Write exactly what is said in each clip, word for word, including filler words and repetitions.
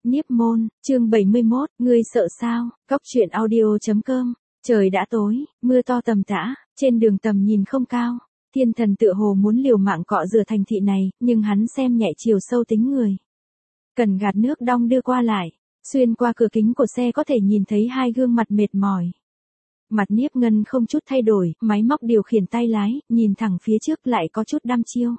Niếp môn, chương bảy mươi mốt, ngươi sợ sao? Cốc truyện audio.com. Trời đã tối, mưa to tầm tã, trên đường tầm nhìn không cao. Thiên thần tựa hồ muốn liều mạng cọ rửa thành thị này, nhưng hắn xem nhẹ chiều sâu tính người. Cần gạt nước đong đưa qua lại, xuyên qua cửa kính của xe có thể nhìn thấy hai gương mặt mệt mỏi. Mặt Niếp Ngân không chút thay đổi, máy móc điều khiển tay lái, nhìn thẳng phía trước lại có chút đăm chiêu.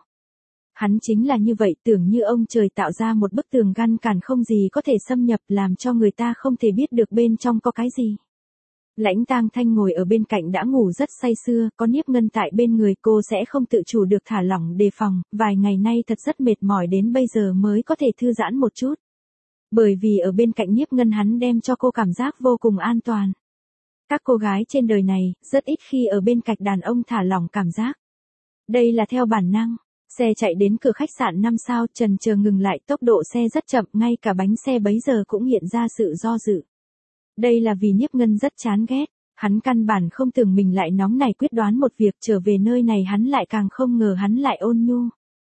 Hắn chính là như vậy, tưởng như ông trời tạo ra một bức tường ngăn cản không gì có thể xâm nhập, làm cho người ta không thể biết được bên trong có cái gì. Lãnh Tang Thanh ngồi ở bên cạnh đã ngủ rất say sưa, có Niếp Ngân tại bên người cô sẽ không tự chủ được thả lỏng đề phòng, vài ngày nay thật rất mệt mỏi đến bây giờ mới có thể thư giãn một chút. Bởi vì ở bên cạnh Niếp Ngân hắn đem cho cô cảm giác vô cùng an toàn. Các cô gái trên đời này, rất ít khi ở bên cạnh đàn ông thả lỏng cảm giác. Đây là theo bản năng. Xe chạy đến cửa khách sạn năm sao, chần chờ ngừng lại, tốc độ xe rất chậm, ngay cả bánh xe bấy giờ cũng hiện ra sự do dự. Đây là vì Niếp Ngân rất chán ghét, hắn căn bản không tưởng mình lại nóng nảy quyết đoán một việc, trở về nơi này hắn lại càng không ngờ hắn lại ôn nhu.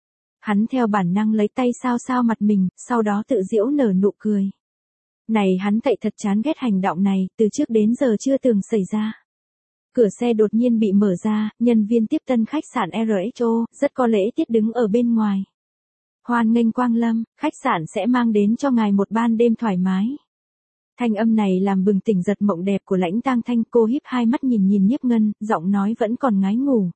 Hắn theo bản năng lấy tay sao sao mặt mình, sau đó tự giễu nở nụ cười. Này hắn tậy thật chán ghét hành động này, từ trước đến giờ chưa từng xảy ra. Cửa xe đột nhiên bị mở ra, nhân viên tiếp tân khách sạn rờ ích o, rất có lễ tiết đứng ở bên ngoài. Hoan nghênh quang lâm, khách sạn sẽ mang đến cho ngài một ban đêm thoải mái. Thanh âm này làm bừng tỉnh giật mộng đẹp của Lãnh Tang Thanh, cô híp hai mắt nhìn nhìn Niếp Ngân, giọng nói vẫn còn ngái ngủ.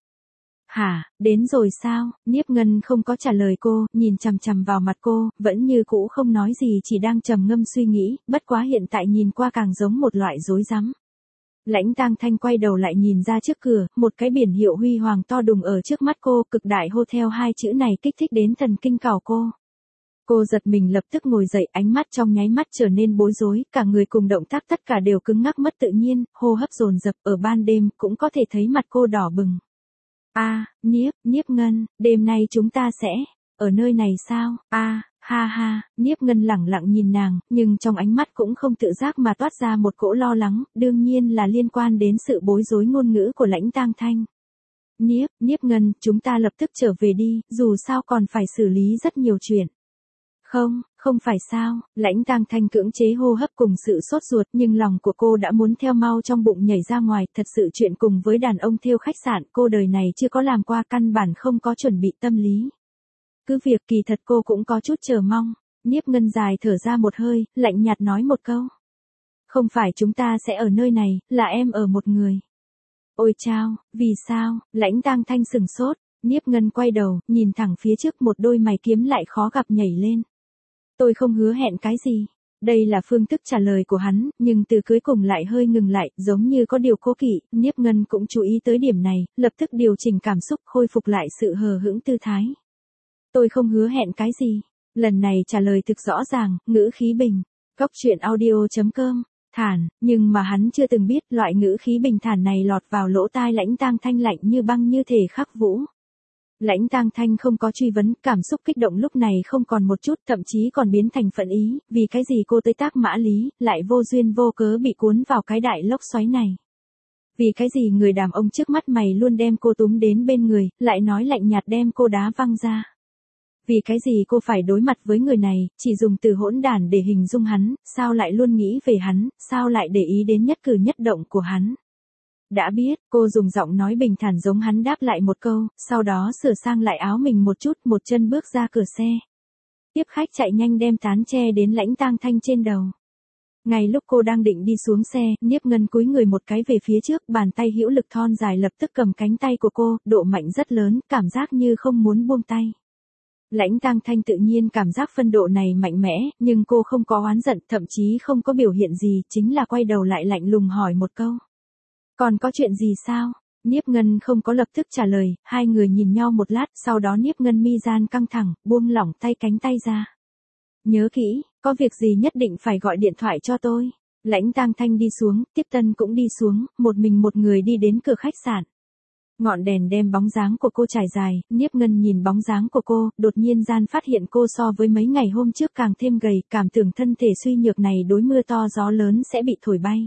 Hả, đến rồi sao? Niếp Ngân không có trả lời cô, nhìn chằm chằm vào mặt cô, vẫn như cũ không nói gì, chỉ đang trầm ngâm suy nghĩ, bất quá hiện tại nhìn qua càng giống một loại rối rắm. Lãnh Tang Thanh quay đầu lại nhìn ra trước cửa, một cái biển hiệu huy hoàng to đùng ở trước mắt cô, Cực Đại Hotel, hai chữ này kích thích đến thần kinh cào cô. Cô giật mình lập tức ngồi dậy, ánh mắt trong nháy mắt trở nên bối rối, cả người cùng động tác tất cả đều cứng ngắc mất tự nhiên, hô hấp dồn dập, ở ban đêm cũng có thể thấy mặt cô đỏ bừng. A, à, Niếp, Niếp Ngân, đêm nay chúng ta sẽ ở nơi này sao? A. À, ha ha, Niếp Ngân lẳng lặng nhìn nàng, nhưng trong ánh mắt cũng không tự giác mà toát ra một cỗ lo lắng, đương nhiên là liên quan đến sự bối rối ngôn ngữ của Lãnh Tang Thanh. Niếp, Niếp Ngân, chúng ta lập tức trở về đi, dù sao còn phải xử lý rất nhiều chuyện. Không, không phải sao, Lãnh Tang Thanh cưỡng chế hô hấp cùng sự sốt ruột, nhưng lòng của cô đã muốn theo mau trong bụng nhảy ra ngoài, thật sự chuyện cùng với đàn ông thêu khách sạn, cô đời này chưa có làm qua, căn bản không có chuẩn bị tâm lý. Cứ việc kỳ thật cô cũng có chút chờ mong. Niếp Ngân dài thở ra một hơi, lạnh nhạt nói một câu. Không phải chúng ta sẽ ở nơi này, là em ở một người. Ôi chao, vì sao? Lãnh Tang Thanh sừng sốt. Niếp Ngân quay đầu, nhìn thẳng phía trước, một đôi mày kiếm lại khó gặp nhảy lên. Tôi không hứa hẹn cái gì. Đây là phương thức trả lời của hắn, nhưng từ cuối cùng lại hơi ngừng lại, giống như có điều cố kỵ. Niếp Ngân cũng chú ý tới điểm này, lập tức điều chỉnh cảm xúc, khôi phục lại sự hờ hững tư thái. Tôi không hứa hẹn cái gì. Lần này trả lời thực rõ ràng, ngữ khí bình. Cốc truyện audio.com. Thản, nhưng mà hắn chưa từng biết loại ngữ khí bình thản này lọt vào lỗ tai Lãnh Tang Thanh lạnh như băng như thể khắc vũ. Lãnh Tang Thanh không có truy vấn, cảm xúc kích động lúc này không còn một chút, thậm chí còn biến thành phẫn ý, vì cái gì cô tới Tác Mã Lý, lại vô duyên vô cớ bị cuốn vào cái đại lốc xoáy này. Vì cái gì người đàn ông trước mắt mày luôn đem cô túm đến bên người, lại nói lạnh nhạt đem cô đá văng ra. Vì cái gì cô phải đối mặt với người này, chỉ dùng từ hỗn đản để hình dung hắn, sao lại luôn nghĩ về hắn, sao lại để ý đến nhất cử nhất động của hắn. Đã biết, cô dùng giọng nói bình thản giống hắn đáp lại một câu, sau đó sửa sang lại áo mình một chút, một chân bước ra cửa xe. Tiếp khách chạy nhanh đem tán che đến Lãnh Tang Thanh trên đầu. Ngay lúc cô đang định đi xuống xe, Niếp Ngân cúi người một cái về phía trước, bàn tay hữu lực thon dài lập tức cầm cánh tay của cô, độ mạnh rất lớn, cảm giác như không muốn buông tay. Lãnh Tang Thanh tự nhiên cảm giác phân độ này mạnh mẽ, nhưng cô không có oán giận, thậm chí không có biểu hiện gì, chính là quay đầu lại lạnh lùng hỏi một câu. Còn có chuyện gì sao? Niếp Ngân không có lập tức trả lời, hai người nhìn nhau một lát, sau đó Niếp Ngân mi gian căng thẳng, buông lỏng tay cánh tay ra. Nhớ kỹ, có việc gì nhất định phải gọi điện thoại cho tôi. Lãnh Tang Thanh đi xuống, tiếp tân cũng đi xuống, một mình một người đi đến cửa khách sạn. Ngọn đèn đem bóng dáng của cô trải dài, Niếp Ngân nhìn bóng dáng của cô, đột nhiên gian phát hiện cô so với mấy ngày hôm trước càng thêm gầy, cảm tưởng thân thể suy nhược này đối mưa to gió lớn sẽ bị thổi bay.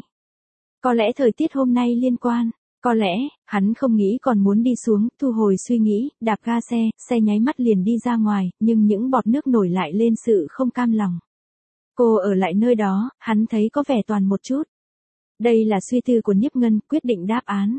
Có lẽ thời tiết hôm nay liên quan, có lẽ, hắn không nghĩ còn muốn đi xuống, thu hồi suy nghĩ, đạp ga xe, xe nháy mắt liền đi ra ngoài, nhưng những bọt nước nổi lại lên sự không cam lòng. Cô ở lại nơi đó, hắn thấy có vẻ toàn một chút. Đây là suy tư của Niếp Ngân, quyết định đáp án.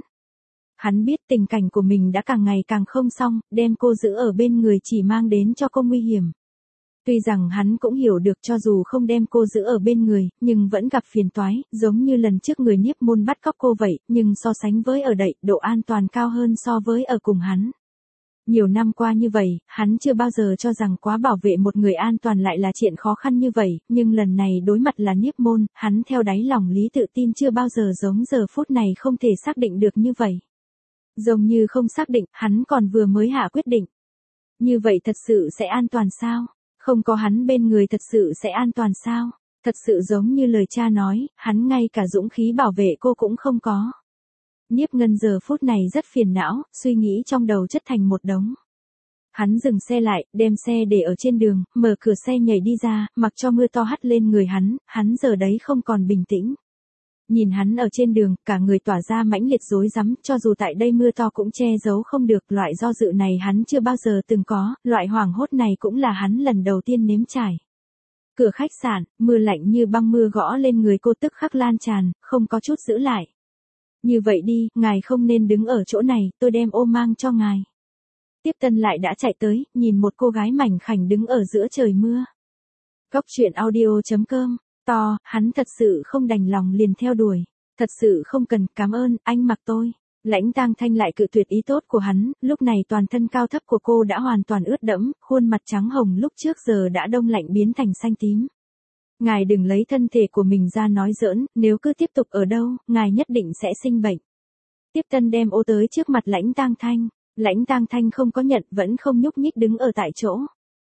Hắn biết tình cảnh của mình đã càng ngày càng không xong, đem cô giữ ở bên người chỉ mang đến cho cô nguy hiểm. Tuy rằng hắn cũng hiểu được cho dù không đem cô giữ ở bên người, nhưng vẫn gặp phiền toái, giống như lần trước người Niếp Môn bắt cóc cô vậy, nhưng so sánh với ở đậy, độ an toàn cao hơn so với ở cùng hắn. Nhiều năm qua như vậy, hắn chưa bao giờ cho rằng quá bảo vệ một người an toàn lại là chuyện khó khăn như vậy, nhưng lần này đối mặt là Niếp Môn, hắn theo đáy lòng lý tự tin chưa bao giờ giống giờ phút này không thể xác định được như vậy. Giống như không xác định, hắn còn vừa mới hạ quyết định. Như vậy thật sự sẽ an toàn sao? Không có hắn bên người thật sự sẽ an toàn sao? Thật sự giống như lời cha nói, hắn ngay cả dũng khí bảo vệ cô cũng không có. Niếp Ngân giờ phút này rất phiền não, suy nghĩ trong đầu chất thành một đống. Hắn dừng xe lại, đem xe để ở trên đường, mở cửa xe nhảy đi ra, mặc cho mưa to hắt lên người hắn, hắn giờ đấy không còn bình tĩnh. Nhìn hắn ở trên đường, cả người tỏa ra mãnh liệt rối rắm, cho dù tại đây mưa to cũng che giấu không được, loại do dự này hắn chưa bao giờ từng có, loại hoảng hốt này cũng là hắn lần đầu tiên nếm trải. Cửa khách sạn, mưa lạnh như băng mưa gõ lên người cô tức khắc lan tràn, không có chút giữ lại. Như vậy đi, ngài không nên đứng ở chỗ này, tôi đem ô mang cho ngài. Tiếp tân lại đã chạy tới, nhìn một cô gái mảnh khảnh đứng ở giữa trời mưa. Góc truyện audio chấm com, to, hắn thật sự không đành lòng liền theo đuổi. Thật sự không cần, cảm ơn, anh mặc tôi. Lãnh Tang Thanh lại cự tuyệt ý tốt của hắn, lúc này toàn thân cao thấp của cô đã hoàn toàn ướt đẫm, khuôn mặt trắng hồng lúc trước giờ đã đông lạnh biến thành xanh tím. Ngài đừng lấy thân thể của mình ra nói giỡn, nếu cứ tiếp tục ở đâu, ngài nhất định sẽ sinh bệnh. Tiếp tân đem ô tới trước mặt Lãnh Tang Thanh, Lãnh Tang Thanh không có nhận, vẫn không nhúc nhích đứng ở tại chỗ.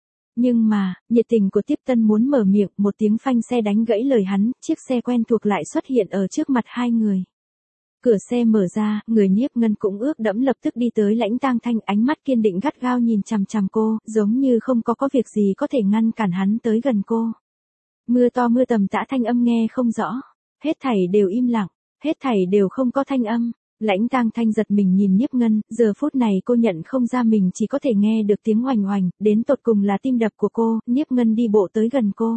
Nhưng mà, nhiệt tình của tiếp tân muốn mở miệng, một tiếng phanh xe đánh gãy lời hắn, chiếc xe quen thuộc lại xuất hiện ở trước mặt hai người. Cửa xe mở ra, người Niếp Ngân cũng ướt đẫm lập tức đi tới Lãnh Tang Thanh, ánh mắt kiên định gắt gao nhìn chằm chằm cô, giống như không có có việc gì có thể ngăn cản hắn tới gần cô. Mưa to mưa tầm tã thanh âm nghe không rõ, hết thảy đều im lặng, hết thảy đều không có thanh âm. Lãnh Tang Thanh giật mình nhìn Niếp Ngân, giờ phút này cô nhận không ra mình chỉ có thể nghe được tiếng oành oành, đến tột cùng là tim đập của cô. Niếp Ngân đi bộ tới gần cô.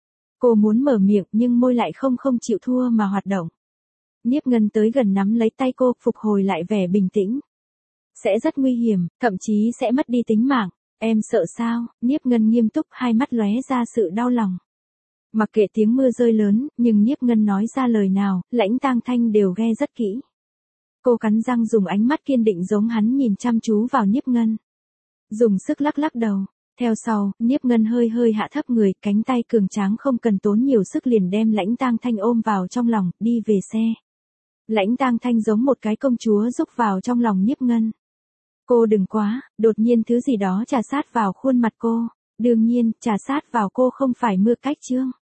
Cô muốn mở miệng nhưng môi lại không không chịu thua mà hoạt động. Niếp Ngân tới gần nắm lấy tay cô, phục hồi lại vẻ bình tĩnh. Sẽ rất nguy hiểm, thậm chí sẽ mất đi tính mạng. Em sợ sao? Niếp Ngân nghiêm túc, hai mắt lóe ra sự đau lòng. Mặc kệ tiếng mưa rơi lớn, nhưng Niếp Ngân nói ra lời nào, Lãnh Tang Thanh đều nghe rất kỹ. Cô cắn răng dùng ánh mắt kiên định giống hắn nhìn chăm chú vào Niếp Ngân. Dùng sức lắc lắc đầu. Theo sau, Niếp Ngân hơi hơi hạ thấp người, cánh tay cường tráng không cần tốn nhiều sức liền đem Lãnh Tang Thanh ôm vào trong lòng, đi về xe. Lãnh Tang Thanh giống một cái công chúa rúc vào trong lòng Niếp Ngân. Cô đừng quá, đột nhiên thứ gì đó trà sát vào khuôn mặt cô. Đương nhiên, trà sát vào cô không phải mưa cách chương.